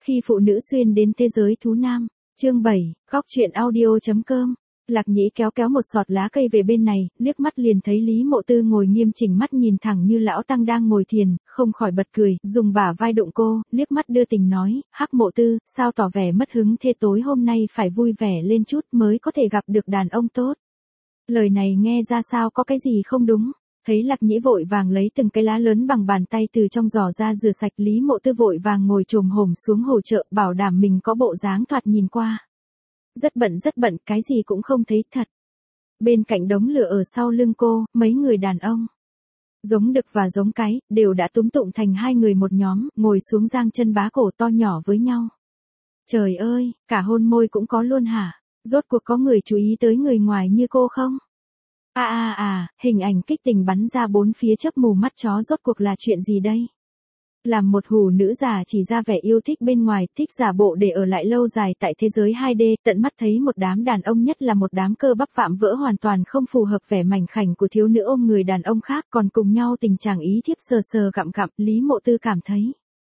Khi phụ nữ xuyên đến thế giới thú nam. Chương 7, góc truyện audio.com. Lạc Nhĩ kéo kéo một sọt lá cây về bên này, liếc mắt liền thấy Lý Mộ Tư ngồi nghiêm chỉnh mắt nhìn thẳng như lão tăng đang ngồi thiền, không khỏi bật cười, dùng bả vai đụng cô, liếc mắt đưa tình nói, Hắc Mộ Tư, sao tỏ vẻ mất hứng thế, tối hôm nay phải vui vẻ lên chút mới có thể gặp được đàn ông tốt. Lời này nghe ra sao có cái gì không đúng. Thấy Lạc Nhĩ vội vàng lấy từng cái lá lớn bằng bàn tay từ trong giỏ ra rửa sạch, Lý Mộ Tư vội vàng ngồi chồm hổm xuống hỗ trợ, bảo đảm mình có bộ dáng thoạt nhìn qua rất bận, cái gì cũng không thấy thật. Bên cạnh đống lửa ở sau lưng cô, mấy người đàn ông, giống đực và giống cái, đều đã túm tụm thành hai người một nhóm, ngồi xuống giang chân bá cổ to nhỏ với nhau. Trời ơi, cả hôn môi cũng có luôn hả? Rốt cuộc có người chú ý tới người ngoài như cô không? Hình ảnh kích tình bắn ra bốn phía chớp mù mắt chó, rốt cuộc là chuyện gì đây? Làm một hủ nữ già chỉ ra vẻ yêu thích bên ngoài, thích giả bộ để ở lại lâu dài tại thế giới 2D, tận mắt thấy một đám đàn ông, nhất là một đám cơ bắp vạm vỡ hoàn toàn không phù hợp vẻ mảnh khảnh của thiếu nữ ôm người đàn ông khác, còn cùng nhau tình trạng ý thiếp sờ sờ gặm gặm, Lý Mộ Tư cảm thấy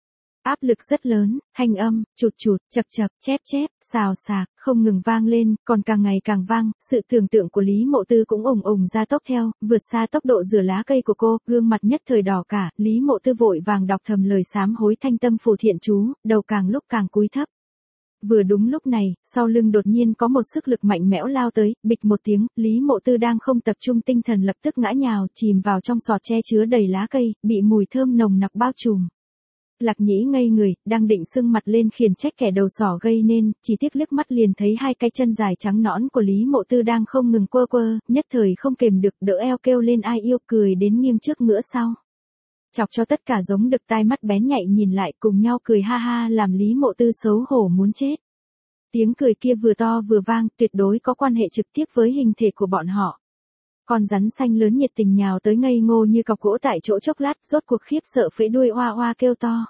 áp lực rất lớn, thanh âm, chụt chụt, chập chập, chép chép, xào xạc, không ngừng vang lên, còn càng ngày càng vang, sự tưởng tượng của Lý Mộ Tư cũng ùng ùng ra tốc theo, vượt xa tốc độ rửa lá cây của cô, gương mặt nhất thời đỏ cả, Lý Mộ Tư vội vàng đọc thầm lời sám hối thanh tâm phù thiện chú, đầu càng lúc càng cúi thấp. Vừa đúng lúc này, sau lưng đột nhiên có một sức lực mạnh mẽ lao tới, bịch một tiếng, Lý Mộ Tư đang không tập trung tinh thần lập tức ngã nhào, chìm vào trong sọt che chứa đầy lá cây, bị mùi thơm nồng nặc bao trùm. Lạc Nhĩ ngây người, đang định sưng mặt lên khiển trách kẻ đầu sỏ gây nên, chỉ tiếc liếc mắt liền thấy hai cái chân dài trắng nõn của Lý Mộ Tư đang không ngừng quơ quơ, nhất thời không kềm được, đỡ eo kêu lên ai yêu, cười đến nghiêng trước ngửa sau. Chọc cho tất cả giống đực tai mắt bén nhạy nhìn lại, cùng nhau cười ha ha, làm Lý Mộ Tư xấu hổ muốn chết. Tiếng cười kia vừa to vừa vang, tuyệt đối có quan hệ trực tiếp với hình thể của bọn họ. Con rắn xanh lớn nhiệt tình nhào tới ngây ngô như cọc gỗ tại chỗ chốc lát, rốt cuộc khiếp sợ phễ đuôi oa oa kêu to.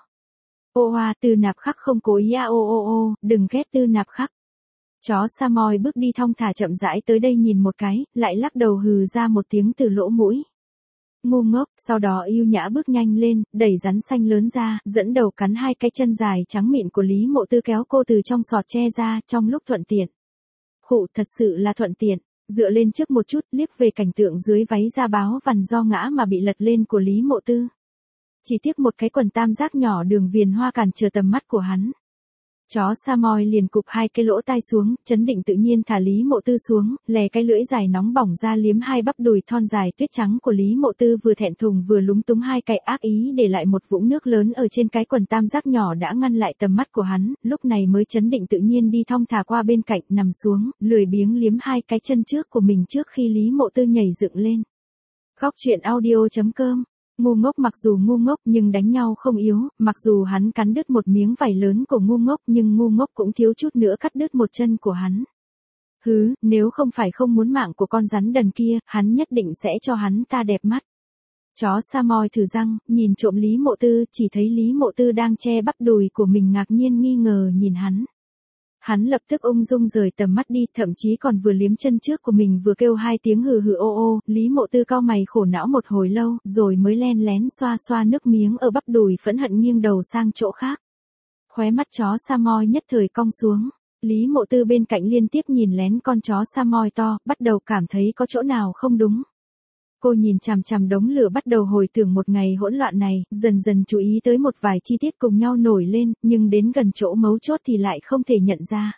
Ô oa, Tư Nạp Khắc không cố ý ô, đừng ghét Tư Nạp Khắc. Chó Samoy bước đi thong thả chậm rãi tới đây nhìn một cái, lại lắc đầu hừ ra một tiếng từ lỗ mũi. Ngu ngốc, sau đó yêu nhã bước nhanh lên, đẩy rắn xanh lớn ra, dẫn đầu cắn hai cái chân dài trắng mịn của Lý Mộ Tư, kéo cô từ trong sọt tre ra, trong lúc thuận tiện. Khụ, thật sự là thuận tiện. Dựa lên trước một chút, liếc về cảnh tượng dưới váy da báo vằn do ngã mà bị lật lên của Lý Mộ Tư. Chỉ tiếc một cái quần tam giác nhỏ đường viền hoa cản trở tầm mắt của hắn. Chó Samoy liền cụp hai cái lỗ tai xuống, chấn định tự nhiên thả Lý Mộ Tư xuống, lè cái lưỡi dài nóng bỏng ra liếm hai bắp đùi thon dài tuyết trắng của Lý Mộ Tư, vừa thẹn thùng vừa lúng túng, hai cái ác ý để lại một vũng nước lớn ở trên cái quần tam giác nhỏ đã ngăn lại tầm mắt của hắn, lúc này mới chấn định tự nhiên đi thong thả qua bên cạnh, nằm xuống, lười biếng liếm hai cái chân trước của mình trước khi Lý Mộ Tư nhảy dựng lên. Góc truyện audio.com. Ngu ngốc mặc dù ngu ngốc nhưng đánh nhau không yếu, mặc dù hắn cắn đứt một miếng vải lớn của ngu ngốc nhưng ngu ngốc cũng thiếu chút nữa cắt đứt một chân của hắn. Hứ, nếu không phải không muốn mạng của con rắn đần kia, hắn nhất định sẽ cho hắn ta đẹp mắt. Chó Samoy thử răng, nhìn trộm Lý Mộ Tư, chỉ thấy Lý Mộ Tư đang che bắp đùi của mình ngạc nhiên nghi ngờ nhìn hắn. Hắn lập tức ung dung rời tầm mắt đi, thậm chí còn vừa liếm chân trước của mình vừa kêu hai tiếng hừ hừ ô, Lý Mộ Tư cau mày khổ não một hồi lâu, rồi mới len lén xoa xoa nước miếng ở bắp đùi, phẫn hận nghiêng đầu sang chỗ khác. Khóe mắt chó Samoy nhất thời cong xuống, Lý Mộ Tư bên cạnh liên tiếp nhìn lén con chó Samoy to, bắt đầu cảm thấy có chỗ nào không đúng. Cô nhìn chằm chằm đống lửa, bắt đầu hồi tưởng một ngày hỗn loạn này, dần dần chú ý tới một vài chi tiết cùng nhau nổi lên, nhưng đến gần chỗ mấu chốt thì lại không thể nhận ra.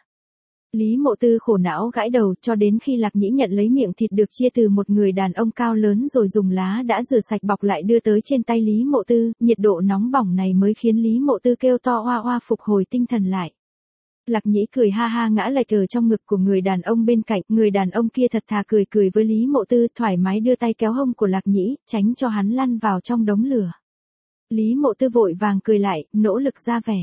Lý Mộ Tư khổ não gãi đầu, cho đến khi Lạc Nhĩ nhận lấy miệng thịt được chia từ một người đàn ông cao lớn rồi dùng lá đã rửa sạch bọc lại đưa tới trên tay Lý Mộ Tư, nhiệt độ nóng bỏng này mới khiến Lý Mộ Tư kêu to oa oa, phục hồi tinh thần lại. Lạc Nhĩ cười ha ha ngã lệch ở trong ngực của người đàn ông bên cạnh, người đàn ông kia thật thà cười cười với Lý Mộ Tư, thoải mái đưa tay kéo hông của Lạc Nhĩ, tránh cho hắn lăn vào trong đống lửa. Lý Mộ Tư vội vàng cười lại, nỗ lực ra vẻ.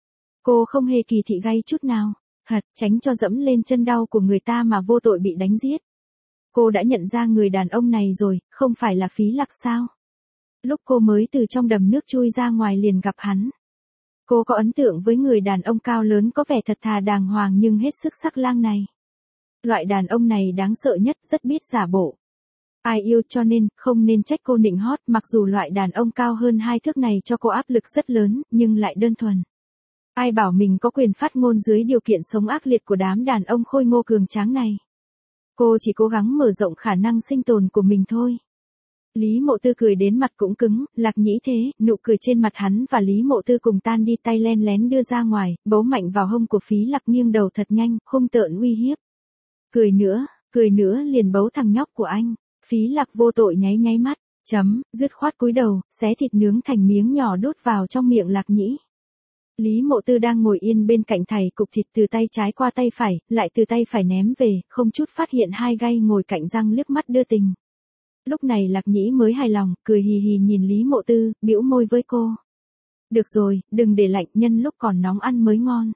Cô không hề kỳ thị gay chút nào, tránh cho dẫm lên chân đau của người ta mà vô tội bị đánh giết. Cô đã nhận ra người đàn ông này rồi, không phải là Phí Lặc sao? Lúc cô mới từ trong đầm nước chui ra ngoài liền gặp hắn. Cô có ấn tượng với người đàn ông cao lớn có vẻ thật thà đàng hoàng nhưng hết sức sắc lang này. Loại đàn ông này đáng sợ nhất, rất biết giả bộ. Ai yêu, cho nên, không nên trách cô nịnh hót, mặc dù loại đàn ông cao hơn 2 thước này cho cô áp lực rất lớn, nhưng lại đơn thuần. Ai bảo mình có quyền phát ngôn dưới điều kiện sống ác liệt của đám đàn ông khôi ngô cường tráng này. Cô chỉ cố gắng mở rộng khả năng sinh tồn của mình thôi. Lý Mộ Tư cười đến mặt cũng cứng, Lạc Nhĩ thế, nụ cười trên mặt hắn và Lý Mộ Tư cùng tan đi, tay len lén đưa ra ngoài, bấu mạnh vào hông của Phí Lạc, nghiêng đầu thật nhanh, hung tợn uy hiếp. Cười nữa liền bấu thằng nhóc của anh. Phí Lạc vô tội nháy nháy mắt, dứt khoát cúi đầu, xé thịt nướng thành miếng nhỏ đút vào trong miệng Lạc Nhĩ. Lý Mộ Tư đang ngồi yên bên cạnh thảy cục thịt từ tay trái qua tay phải, lại từ tay phải ném về, không chút phát hiện hai gai ngồi cạnh răng liếc mắt đưa tình. Lúc này Lạc Nhĩ mới hài lòng, cười hì hì nhìn Lý Mộ Tư, bĩu môi với cô. Được rồi, đừng để lạnh, nhân lúc còn nóng ăn mới ngon.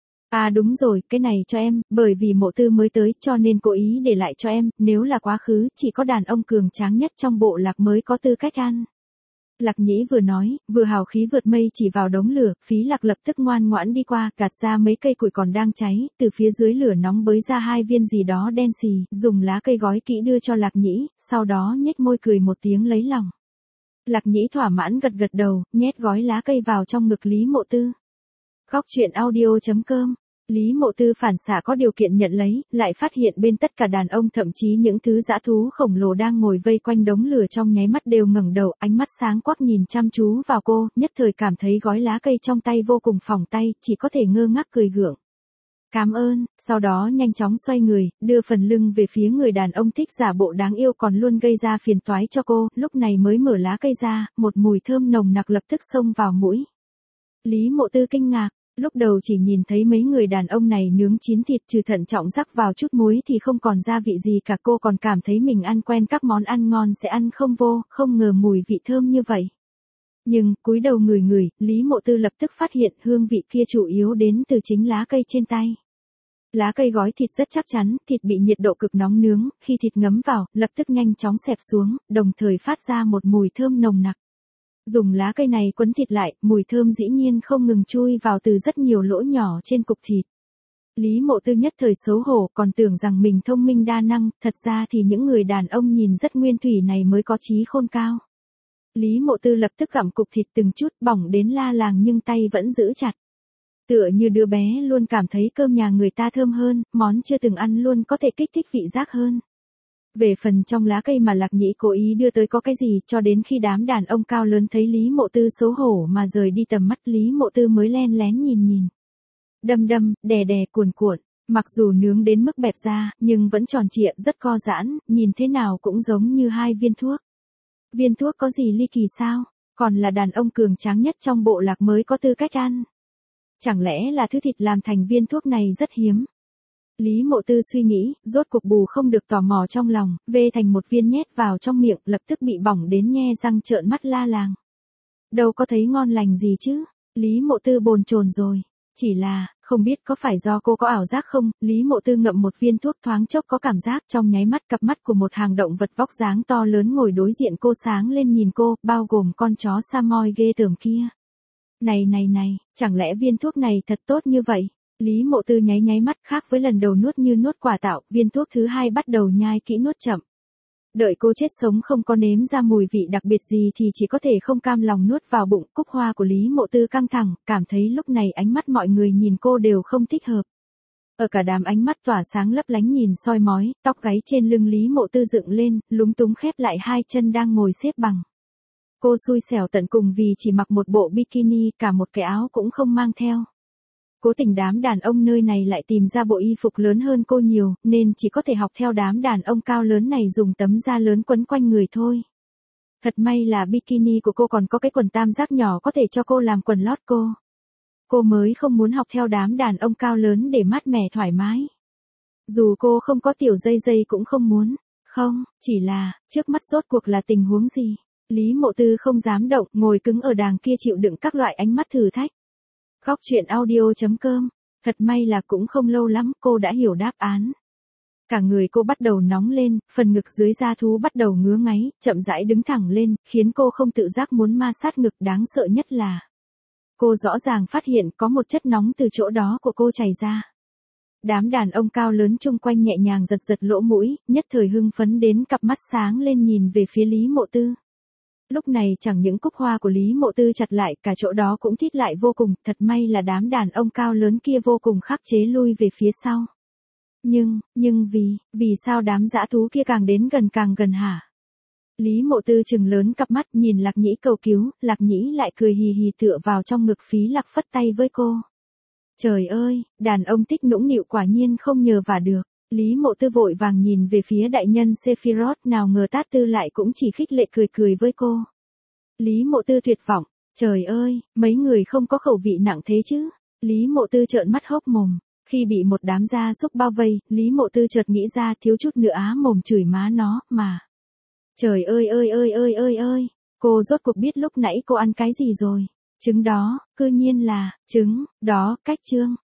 À đúng rồi, cái này cho em, bởi vì Mộ Tư mới tới cho nên cố ý để lại cho em, nếu là quá khứ, chỉ có đàn ông cường tráng nhất trong bộ lạc mới có tư cách ăn. Lạc Nhĩ vừa nói, vừa hào khí vượt mây chỉ vào đống lửa, Phí Lạc lập tức ngoan ngoãn đi qua, gạt ra mấy cây củi còn đang cháy, từ phía dưới lửa nóng bới ra hai viên gì đó đen xì, dùng lá cây gói kỹ đưa cho Lạc Nhĩ, sau đó nhếch môi cười một tiếng lấy lòng. Lạc Nhĩ thỏa mãn gật gật đầu, nhét gói lá cây vào trong ngực Lý Mộ Tư. Góc truyện audio.com. Lý Mộ Tư phản xạ có điều kiện nhận lấy, lại phát hiện bên tất cả đàn ông, thậm chí những thứ dã thú khổng lồ đang ngồi vây quanh đống lửa trong nháy mắt đều ngẩng đầu, ánh mắt sáng quắc nhìn chăm chú vào cô, nhất thời cảm thấy gói lá cây trong tay vô cùng phỏng tay, chỉ có thể ngơ ngác cười gượng. Cảm ơn, sau đó nhanh chóng xoay người, đưa phần lưng về phía người đàn ông thích giả bộ đáng yêu còn luôn gây ra phiền toái cho cô, lúc này mới mở lá cây ra, một mùi thơm nồng nặc lập tức xông vào mũi. Lý Mộ Tư kinh ngạc. Lúc đầu chỉ nhìn thấy mấy người đàn ông này nướng chín thịt trừ thận trọng rắc vào chút muối thì không còn gia vị gì cả, cô còn cảm thấy mình ăn quen các món ăn ngon sẽ ăn không vô, không ngờ mùi vị thơm như vậy. Nhưng, cúi đầu ngửi ngửi, Lý Mộ Tư lập tức phát hiện hương vị kia chủ yếu đến từ chính lá cây trên tay. Lá cây gói thịt rất chắc chắn, thịt bị nhiệt độ cực nóng nướng, khi thịt ngấm vào, lập tức nhanh chóng xẹp xuống, đồng thời phát ra một mùi thơm nồng nặc. Dùng lá cây này quấn thịt lại, mùi thơm dĩ nhiên không ngừng chui vào từ rất nhiều lỗ nhỏ trên cục thịt. Lý Mộ Tư nhất thời xấu hổ, còn tưởng rằng mình thông minh đa năng, thật ra thì những người đàn ông nhìn rất nguyên thủy này mới có trí khôn cao. Lý Mộ Tư lập tức gặm cục thịt từng chút, bỏng đến la làng nhưng tay vẫn giữ chặt. Tựa như đứa bé luôn cảm thấy cơm nhà người ta thơm hơn, món chưa từng ăn luôn có thể kích thích vị giác hơn. Về phần trong lá cây mà Lạc Nhĩ cố ý đưa tới có cái gì, cho đến khi đám đàn ông cao lớn thấy Lý Mộ Tư xấu hổ mà rời đi tầm mắt, Lý Mộ Tư mới len lén nhìn. Đâm, đè cuồn, mặc dù nướng đến mức bẹp ra, nhưng vẫn tròn trịa, rất co giãn, nhìn thế nào cũng giống như hai viên thuốc. Viên thuốc có gì ly kỳ sao, còn là đàn ông cường tráng nhất trong bộ lạc mới có tư cách ăn. Chẳng lẽ là thứ thịt làm thành viên thuốc này rất hiếm? Lý Mộ Tư suy nghĩ, rốt cuộc bù không được tò mò trong lòng, vê thành một viên nhét vào trong miệng, lập tức bị bỏng đến nhe răng trợn mắt la làng. Đâu có thấy ngon lành gì chứ, Lý Mộ Tư bồn chồn rồi. Chỉ là, không biết có phải do cô có ảo giác không, Lý Mộ Tư ngậm một viên thuốc thoáng chốc có cảm giác trong nháy mắt cặp mắt của một hàng động vật vóc dáng to lớn ngồi đối diện cô sáng lên nhìn cô, bao gồm con chó Samoy ghê tởm kia. Này, chẳng lẽ viên thuốc này thật tốt như vậy? Lý Mộ Tư nháy mắt, khác với lần đầu nuốt như nuốt quả táo, viên thuốc thứ hai bắt đầu nhai kỹ nuốt chậm. Đợi cô chết sống không có nếm ra mùi vị đặc biệt gì thì chỉ có thể không cam lòng nuốt vào bụng. Cúc hoa của Lý Mộ Tư căng thẳng, cảm thấy lúc này ánh mắt mọi người nhìn cô đều không thích hợp. Ở cả đám ánh mắt tỏa sáng lấp lánh nhìn soi mói, tóc gáy trên lưng Lý Mộ Tư dựng lên, lúng túng khép lại hai chân đang ngồi xếp bằng. Cô xui xẻo tận cùng vì chỉ mặc một bộ bikini, cả một cái áo cũng không mang theo. Cố tình đám đàn ông nơi này lại tìm ra bộ y phục lớn hơn cô nhiều, nên chỉ có thể học theo đám đàn ông cao lớn này dùng tấm da lớn quấn quanh người thôi. Thật may là bikini của cô còn có cái quần tam giác nhỏ có thể cho cô làm quần lót cô. Cô mới không muốn học theo đám đàn ông cao lớn để mát mẻ thoải mái. Dù cô không có tiểu dây cũng không muốn. Không, chỉ là, trước mắt rốt cuộc là tình huống gì? Lý Mộ Tư không dám động, ngồi cứng ở đàng kia chịu đựng các loại ánh mắt thử thách. Góc truyện audio.com. Thật may là cũng không lâu lắm cô đã hiểu đáp án. Cả người cô bắt đầu nóng lên, phần ngực dưới da thú bắt đầu ngứa ngáy, chậm rãi đứng thẳng lên, khiến cô không tự giác muốn ma sát ngực. Đáng sợ nhất là cô rõ ràng phát hiện có một chất nóng từ chỗ đó của cô chảy ra. Đám đàn ông cao lớn chung quanh nhẹ nhàng giật lỗ mũi, nhất thời hưng phấn đến cặp mắt sáng lên nhìn về phía Lý Mộ Tư. Lúc này chẳng những cúc hoa của Lý Mộ Tư chặt lại, cả chỗ đó cũng thít lại vô cùng, thật may là đám đàn ông cao lớn kia vô cùng khắc chế lui về phía sau. Nhưng vì sao đám dã thú kia càng đến càng gần hả? Lý Mộ Tư trừng lớn cặp mắt nhìn Lạc Nhĩ cầu cứu, Lạc Nhĩ lại cười hì hì tựa vào trong ngực Phí Lạc phất tay với cô. Trời ơi, đàn ông thích nũng nịu quả nhiên không nhờ vả được. Lý Mộ Tư vội vàng nhìn về phía đại nhân Sephiroth, nào ngờ Tát Tư lại cũng chỉ khích lệ cười với cô. Lý Mộ Tư tuyệt vọng, trời ơi, mấy người không có khẩu vị nặng thế chứ. Lý Mộ Tư trợn mắt hốc mồm, khi bị một đám gia súc bao vây, Lý Mộ Tư chợt nghĩ ra thiếu chút nữa á mồm chửi má nó, mà. Trời ơi ơi, cô rốt cuộc biết lúc nãy cô ăn cái gì rồi. Trứng đó, cư nhiên là, trứng, đó, cách chương.